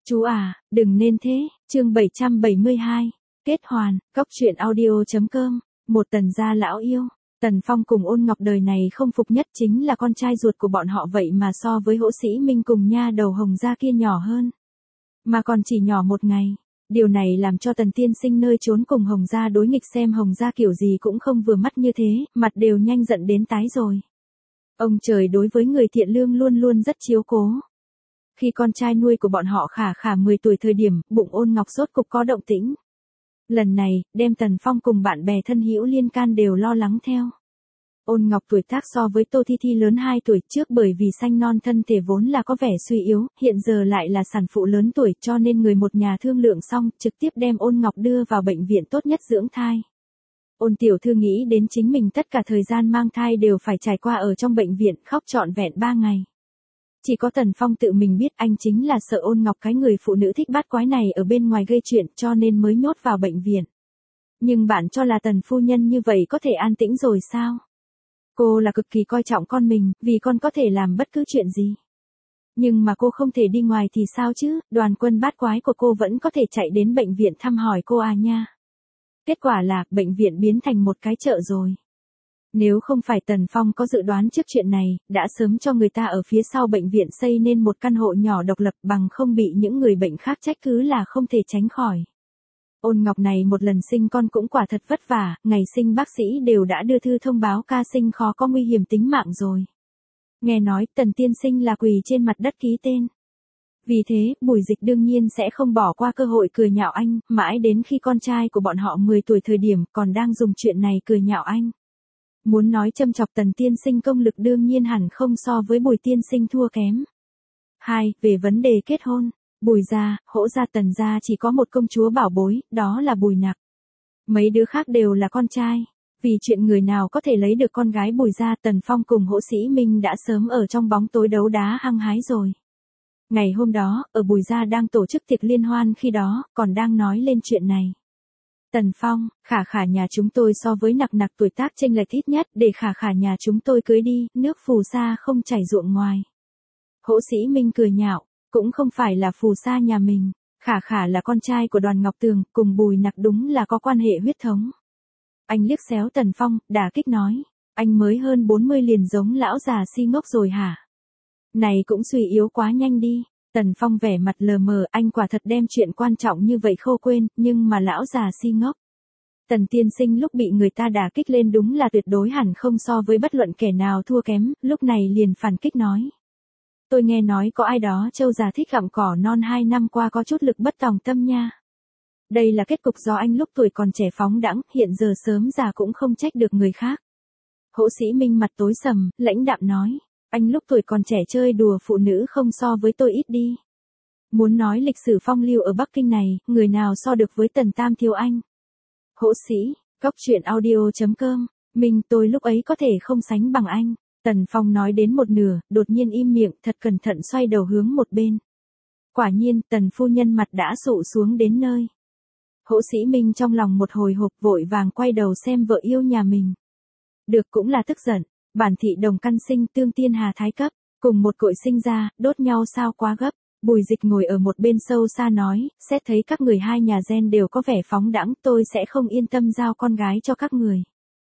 Chú à, đừng nên thế, chương 772, kết hoàn, cóc truyện audio.com, một Tần gia lão yêu. Tần Phong cùng Ôn Ngọc đời này không phục nhất chính là con trai ruột của bọn họ vậy mà so với Hỗ Sĩ Minh cùng nha đầu Hồng gia kia nhỏ hơn. Mà còn chỉ nhỏ một ngày. Điều này làm cho Tần tiên sinh nơi trốn cùng Hồng gia đối nghịch xem Hồng gia kiểu gì cũng không vừa mắt như thế, mặt đều nhanh giận đến tái rồi. Ông trời đối với người thiện lương luôn luôn rất chiếu cố. Khi con trai nuôi của bọn họ Khả Khả 10 tuổi thời điểm, bụng Ôn Ngọc rốt cục có động tĩnh. Lần này, đem Tần Phong cùng bạn bè thân hữu liên can đều lo lắng theo. Ôn Ngọc tuổi tác so với Tô Thi Thi lớn 2 tuổi trước bởi vì sanh non thân thể vốn là có vẻ suy yếu, hiện giờ lại là sản phụ lớn tuổi cho nên người một nhà thương lượng xong trực tiếp đem Ôn Ngọc đưa vào bệnh viện tốt nhất dưỡng thai. Ôn tiểu thư nghĩ đến chính mình tất cả thời gian mang thai đều phải trải qua ở trong bệnh viện khóc trọn vẹn 3 ngày. Chỉ có Tần Phong tự mình biết anh chính là sợ Ôn Ngọc cái người phụ nữ thích bát quái này ở bên ngoài gây chuyện cho nên mới nhốt vào bệnh viện. Nhưng bạn cho là Tần phu nhân như vậy có thể an tĩnh rồi sao? Cô là cực kỳ coi trọng con mình, vì con có thể làm bất cứ chuyện gì. Nhưng mà cô không thể đi ngoài thì sao chứ, đoàn quân bát quái của cô vẫn có thể chạy đến bệnh viện thăm hỏi cô à nha. Kết quả là, bệnh viện biến thành một cái chợ rồi. Nếu không phải Tần Phong có dự đoán trước chuyện này, đã sớm cho người ta ở phía sau bệnh viện xây nên một căn hộ nhỏ độc lập bằng không bị những người bệnh khác trách cứ là không thể tránh khỏi. Ôn Ngọc này một lần sinh con cũng quả thật vất vả, ngày sinh bác sĩ đều đã đưa thư thông báo ca sinh khó có nguy hiểm tính mạng rồi. Nghe nói Tần tiên sinh là quỳ trên mặt đất ký tên. Vì thế, Bùi Dịch đương nhiên sẽ không bỏ qua cơ hội cười nhạo anh, mãi đến khi con trai của bọn họ 10 tuổi thời điểm còn đang dùng chuyện này cười nhạo anh. Muốn nói châm chọc Tần tiên sinh công lực đương nhiên hẳn không so với Bùi tiên sinh thua kém. 2. Về vấn đề kết hôn, Bùi gia, Hỗ gia Tần gia chỉ có một công chúa bảo bối, đó là Bùi Nặc. Mấy đứa khác đều là con trai. Vì chuyện người nào có thể lấy được con gái Bùi gia, Tần Phong cùng Hỗ Sĩ Minh đã sớm ở trong bóng tối đấu đá hăng hái rồi. Ngày hôm đó, ở Bùi gia đang tổ chức tiệc liên hoan khi đó, còn đang nói lên chuyện này. Tần Phong, Khả Khả nhà chúng tôi so với Nặc Nặc tuổi tác chênh lệch ít nhất, để Khả Khả nhà chúng tôi cưới đi, nước phù sa không chảy ruộng ngoài. Hỗ Sĩ Minh cười nhạo, cũng không phải là phù sa nhà mình, Khả Khả là con trai của Đoàn Ngọc Tường, cùng Bùi Nặc đúng là có quan hệ huyết thống. Anh liếc xéo Tần Phong, đả kích nói, anh mới hơn 40 liền giống lão già si ngốc rồi hả? Này cũng suy yếu quá nhanh đi. Tần Phong vẻ mặt lờ mờ, anh quả thật đem chuyện quan trọng như vậy khô quên, nhưng mà lão già si ngốc. Tần tiên sinh lúc bị người ta đả kích lên đúng là tuyệt đối hẳn không so với bất luận kẻ nào thua kém, lúc này liền phản kích nói. Tôi nghe nói có ai đó trâu già thích gặm cỏ non 2 năm qua có chút lực bất tòng tâm nha. Đây là kết cục do anh lúc tuổi còn trẻ phóng đãng, hiện giờ sớm già cũng không trách được người khác. Hỗ Sĩ Minh mặt tối sầm, lãnh đạm nói. Anh lúc tuổi còn trẻ chơi đùa phụ nữ không so với tôi ít đi. Muốn nói lịch sử phong lưu ở Bắc Kinh này, người nào so được với Tần Tam thiếu anh. Hỗ Sĩ, cóc truyện audio.com, mình tôi lúc ấy có thể không sánh bằng anh. Tần Phong nói đến một nửa, đột nhiên im miệng, thật cẩn thận xoay đầu hướng một bên. Quả nhiên, Tần phu nhân mặt đã sụ xuống đến nơi. Hỗ Sĩ Minh trong lòng một hồi hộp vội vàng quay đầu xem vợ yêu nhà mình. Được cũng là tức giận. Bản thị đồng căn sinh tương tiên hà thái cấp, cùng một cội sinh ra, đốt nhau sao quá gấp. Bùi Dịch ngồi ở một bên sâu xa nói, xét thấy các người hai nhà gen đều có vẻ phóng đãng, tôi sẽ không yên tâm giao con gái cho các người.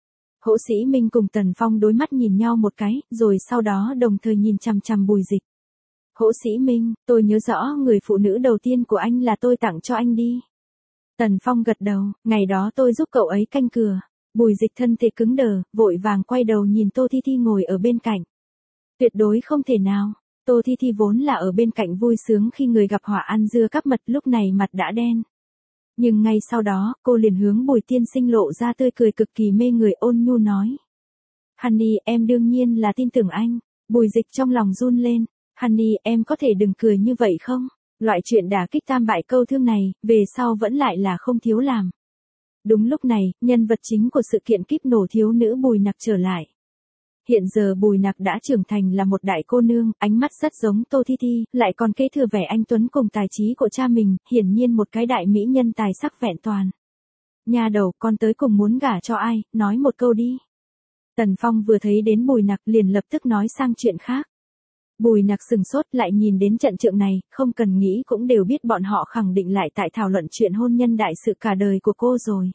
Hỗ Sĩ Minh cùng Tần Phong đối mắt nhìn nhau một cái, rồi sau đó đồng thời nhìn chằm chằm Bùi Dịch. Hỗ Sĩ Minh, tôi nhớ rõ người phụ nữ đầu tiên của anh là tôi tặng cho anh đi. Tần Phong gật đầu, ngày đó tôi giúp cậu ấy canh cửa. Bùi Dịch thân thể cứng đờ, vội vàng quay đầu nhìn Tô Thi Thi ngồi ở bên cạnh. Tuyệt đối không thể nào, Tô Thi Thi vốn là ở bên cạnh vui sướng khi người gặp họa ăn dưa cắp mật lúc này mặt đã đen. Nhưng ngay sau đó, cô liền hướng Bùi tiên sinh lộ ra tươi cười cực kỳ mê người ôn nhu nói. Honey, em đương nhiên là tin tưởng anh. Bùi Dịch trong lòng run lên. Honey, em có thể đừng cười như vậy không? Loại chuyện đả kích tam bại câu thương này, về sau vẫn lại là không thiếu làm. Đúng lúc này, nhân vật chính của sự kiện kíp nổ thiếu nữ Bùi Nặc trở lại. Hiện giờ Bùi Nặc đã trưởng thành là một đại cô nương, ánh mắt rất giống Tô Thi Thi, lại còn kế thừa vẻ anh tuấn cùng tài trí của cha mình, hiển nhiên một cái đại mỹ nhân tài sắc vẹn toàn. Nha đầu, con tới cùng muốn gả cho ai, nói một câu đi. Tần Phong vừa thấy đến Bùi Nặc liền lập tức nói sang chuyện khác. Bùi Nặc sừng sốt lại nhìn đến trận trượng này, không cần nghĩ cũng đều biết bọn họ khẳng định lại tại thảo luận chuyện hôn nhân đại sự cả đời của cô rồi.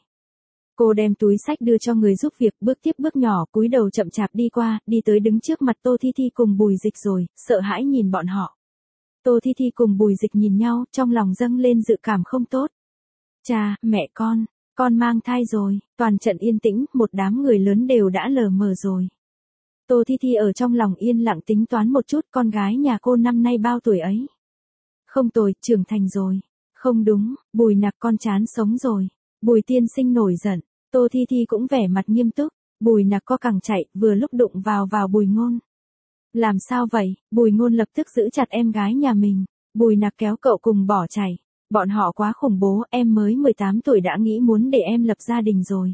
Cô đem túi xách đưa cho người giúp việc, bước tiếp bước nhỏ, cúi đầu chậm chạp đi qua, đi tới đứng trước mặt Tô Thi Thi cùng Bùi Dịch rồi, sợ hãi nhìn bọn họ. Tô Thi Thi cùng Bùi Dịch nhìn nhau, trong lòng dâng lên dự cảm không tốt. Cha, mẹ con mang thai rồi, toàn trận yên tĩnh, một đám người lớn đều đã lờ mờ rồi. Tô Thi Thi ở trong lòng yên lặng tính toán một chút, con gái nhà cô năm nay bao tuổi ấy? Không tồi, trưởng thành rồi. Không đúng, Bùi Nặc con chán sống rồi. Bùi tiên sinh nổi giận, Tô Thi Thi cũng vẻ mặt nghiêm túc. Bùi Nặc co cẳng chạy, vừa lúc đụng vào Bùi Ngôn. Làm sao vậy? Bùi Ngôn lập tức giữ chặt em gái nhà mình. Bùi Nặc kéo cậu cùng bỏ chạy. Bọn họ quá khủng bố, em mới 18 tuổi đã nghĩ muốn để em lập gia đình rồi.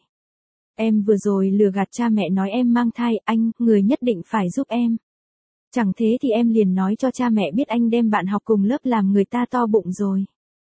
Em vừa rồi lừa gạt cha mẹ nói em mang thai, anh, người nhất định phải giúp em. Chẳng thế thì em liền nói cho cha mẹ biết anh đem bạn học cùng lớp làm người ta to bụng rồi.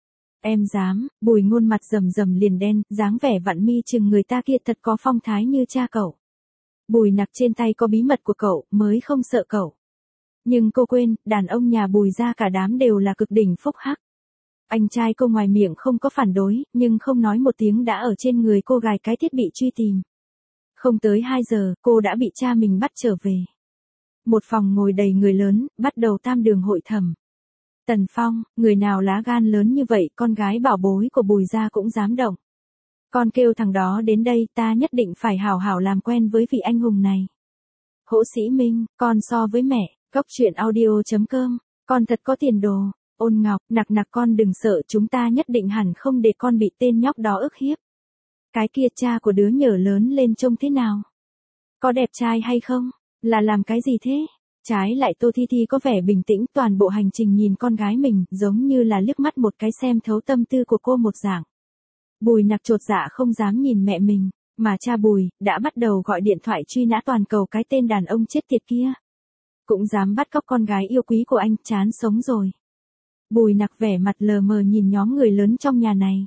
Em dám, Bùi Ngôn mặt rầm rầm liền đen, dáng vẻ vặn mi chừng người ta kia thật có phong thái như cha cậu. Bùi Nặc trên tay có bí mật của cậu, mới không sợ cậu. Nhưng cô quên, đàn ông nhà Bùi ra cả đám đều là cực đỉnh phúc hắc. Anh trai cô ngoài miệng không có phản đối, nhưng không nói một tiếng đã ở trên người cô gài cái thiết bị truy tìm. Không tới 2 giờ, cô đã bị cha mình bắt trở về. Một phòng ngồi đầy người lớn, bắt đầu tam đường hội thẩm. Tần Phong, người nào lá gan lớn như vậy, con gái bảo bối của Bùi gia cũng dám động. Con kêu thằng đó đến đây, ta nhất định phải hảo hảo làm quen với vị anh hùng này. Hỗ Sĩ Minh, con so với mẹ, Cóc Truyện Audio.com, con thật có tiền đồ. Ôn Ngọc, Nặc con đừng sợ, chúng ta nhất định hẳn không để con bị tên nhóc đó ức hiếp. Cái kia cha của đứa nhỏ lớn lên trông thế nào? Có đẹp trai hay không? Là làm cái gì thế? Trái lại Tô Thi Thi có vẻ bình tĩnh, toàn bộ hành trình nhìn con gái mình, giống như là liếc mắt một cái xem thấu tâm tư của cô một dạng. Bùi Nặc chột dạ không dám nhìn mẹ mình, mà cha Bùi, đã bắt đầu gọi điện thoại truy nã toàn cầu cái tên đàn ông chết tiệt kia. Cũng dám bắt cóc con gái yêu quý của anh, chán sống rồi. Bùi Nặc vẻ mặt lờ mờ nhìn nhóm người lớn trong nhà này.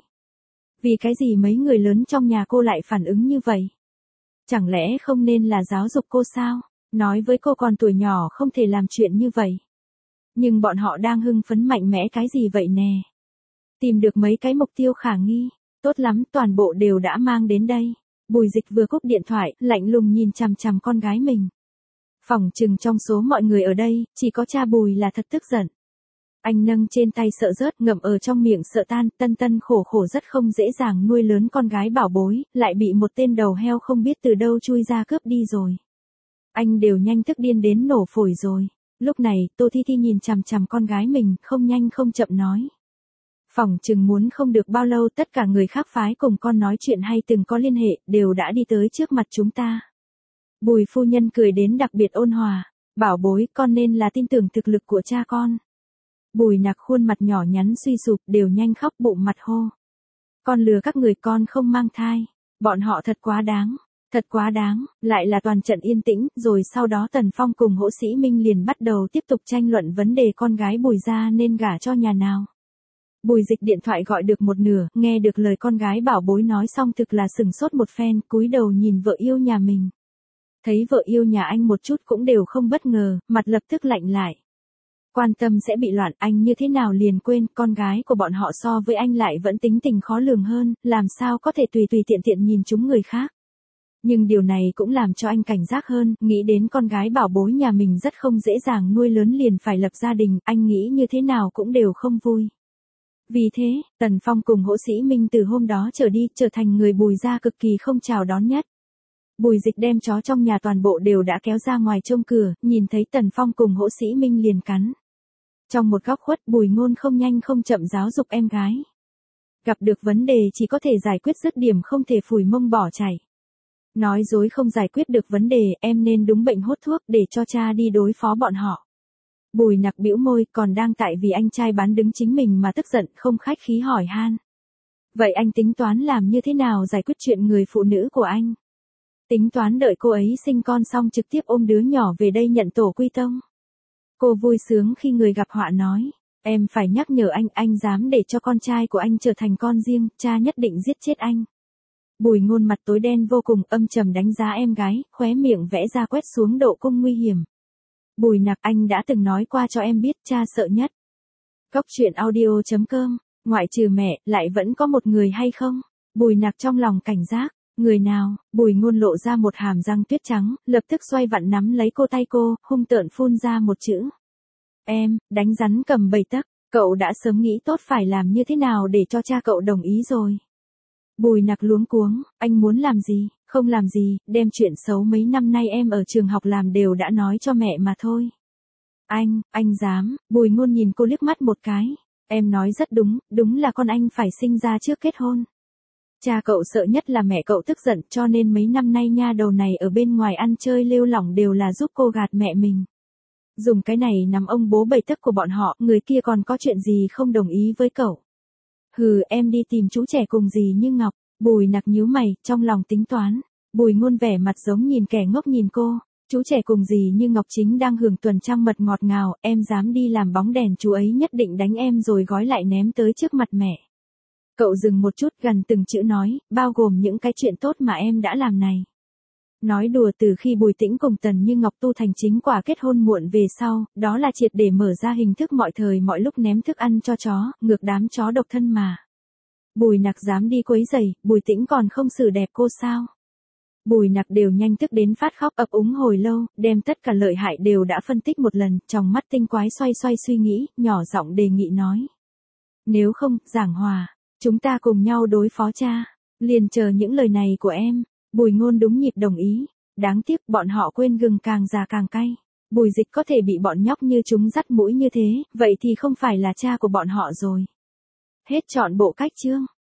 Vì cái gì mấy người lớn trong nhà cô lại phản ứng như vậy? Chẳng lẽ không nên là giáo dục cô sao? Nói với cô còn tuổi nhỏ không thể làm chuyện như vậy. Nhưng bọn họ đang hưng phấn mạnh mẽ cái gì vậy nè? Tìm được mấy cái mục tiêu khả nghi. Tốt lắm, toàn bộ đều đã mang đến đây. Bùi Dịch vừa cúp điện thoại, lạnh lùng nhìn chằm chằm con gái mình. Phỏng chừng trong số mọi người ở đây, chỉ có cha Bùi là thật tức giận. Anh nâng trên tay sợ rớt, ngậm ở trong miệng sợ tan, tân khổ rất không dễ dàng nuôi lớn con gái bảo bối, lại bị một tên đầu heo không biết từ đâu chui ra cướp đi rồi. Anh đều nhanh tức điên đến nổ phổi rồi. Lúc này, Tô Thi Thi nhìn chằm chằm con gái mình, không nhanh không chậm nói. Phỏng chừng muốn không được bao lâu tất cả người khác phái cùng con nói chuyện hay từng có liên hệ, đều đã đi tới trước mặt chúng ta. Bùi phu nhân cười đến đặc biệt ôn hòa. Bảo bối, con nên là tin tưởng thực lực của cha con. Bùi Nặc khuôn mặt nhỏ nhắn suy sụp, đều nhanh khóc bụng mặt hô. Con lừa các người, con không mang thai. Bọn họ thật quá đáng, lại là toàn trận yên tĩnh, rồi sau đó Tần Phong cùng Hỗ Sĩ Minh liền bắt đầu tiếp tục tranh luận vấn đề con gái Bùi gia nên gả cho nhà nào. Bùi Dịch điện thoại gọi được một nửa, nghe được lời con gái bảo bối nói xong thực là sừng sốt một phen, cúi đầu nhìn vợ yêu nhà mình. Thấy vợ yêu nhà anh một chút cũng đều không bất ngờ, mặt lập tức lạnh lại. Quan tâm sẽ bị loạn, anh như thế nào liền quên, con gái của bọn họ so với anh lại vẫn tính tình khó lường hơn, làm sao có thể tùy tiện nhìn chúng người khác. Nhưng điều này cũng làm cho anh cảnh giác hơn, nghĩ đến con gái bảo bối nhà mình rất không dễ dàng nuôi lớn liền phải lập gia đình, anh nghĩ như thế nào cũng đều không vui. Vì thế, Tần Phong cùng Hỗ Sĩ Minh từ hôm đó trở đi, trở thành người Bùi gia cực kỳ không chào đón nhất. Bùi Dịch đem chó trong nhà toàn bộ đều đã kéo ra ngoài trông cửa, nhìn thấy Tần Phong cùng Hỗ Sĩ Minh liền cắn. Trong một góc khuất, Bùi Ngôn không nhanh không chậm giáo dục em gái. Gặp được vấn đề chỉ có thể giải quyết dứt điểm, không thể phủi mông bỏ chạy. Nói dối không giải quyết được vấn đề, em nên đúng bệnh hốt thuốc để cho cha đi đối phó bọn họ. Bùi Nặc bĩu môi, còn đang tại vì anh trai bán đứng chính mình mà tức giận, không khách khí hỏi han. Vậy anh tính toán làm như thế nào giải quyết chuyện người phụ nữ của anh? Tính toán đợi cô ấy sinh con xong trực tiếp ôm đứa nhỏ về đây nhận tổ quy tông. Cô vui sướng khi người gặp họa nói. Em phải nhắc nhở anh dám để cho con trai của anh trở thành con riêng, cha nhất định giết chết anh. Bùi Ngôn mặt tối đen vô cùng, âm trầm đánh giá em gái, khóe miệng vẽ ra quét xuống độ cung nguy hiểm. Bùi Nặc, anh đã từng nói qua cho em biết cha sợ nhất. Cốc truyện audio.com, ngoại trừ mẹ, lại vẫn có một người hay không? Bùi Nặc trong lòng cảnh giác, người nào? Bùi Ngôn lộ ra một hàm răng tuyết trắng, lập tức xoay vặn nắm lấy cô tay cô, hung tợn phun ra một chữ. Em, đánh rắn cầm 7 tấc, cậu đã sớm nghĩ tốt phải làm như thế nào để cho cha cậu đồng ý rồi. Bùi Nặc luống cuống, anh muốn làm gì? Không làm gì, đem chuyện xấu mấy năm nay em ở trường học làm đều đã nói cho mẹ mà thôi. Anh dám? Bùi Ngôn nhìn cô liếc mắt một cái. Em nói rất đúng, đúng là con anh phải sinh ra trước kết hôn. Cha cậu sợ nhất là mẹ cậu tức giận, cho nên mấy năm nay nha đầu này ở bên ngoài ăn chơi lêu lỏng đều là giúp cô gạt mẹ mình. Dùng cái này nắm ông bố 7 tấc của bọn họ, người kia còn có chuyện gì không đồng ý với cậu. Hừ, em đi tìm chú trẻ cùng dì Như Ngọc. Bùi Nặc nhíu mày, trong lòng tính toán. Bùi Ngôn vẻ mặt giống nhìn kẻ ngốc nhìn cô. Chú trẻ cùng dì Như Ngọc chính đang hưởng tuần trăng mật ngọt ngào, em dám đi làm bóng đèn, chú ấy nhất định đánh em rồi gói lại ném tới trước mặt mẹ. Cậu dừng một chút, gần từng chữ nói, bao gồm những cái chuyện tốt mà em đã làm này. Nói đùa, từ khi Bùi Tĩnh cùng Tần Như Ngọc tu thành chính quả kết hôn muộn về sau, đó là triệt để mở ra hình thức mọi thời mọi lúc ném thức ăn cho chó, ngược đám chó độc thân mà. Bùi Nặc dám đi quấy rầy, Bùi Tĩnh còn không xử đẹp cô sao? Bùi Nặc đều nhanh tức đến phát khóc ấp úng hồi lâu, đem tất cả lợi hại đều đã phân tích một lần, trong mắt tinh quái xoay xoay suy nghĩ, nhỏ giọng đề nghị nói. Nếu không, giảng hòa, chúng ta cùng nhau đối phó cha, liền chờ những lời này của em. Bùi Ngôn đúng nhịp đồng ý. Đáng tiếc bọn họ quên gừng càng già càng cay. Bùi Dịch có thể bị bọn nhóc như chúng dắt mũi như thế, vậy thì không phải là cha của bọn họ rồi. Hết trọn bộ cách chương.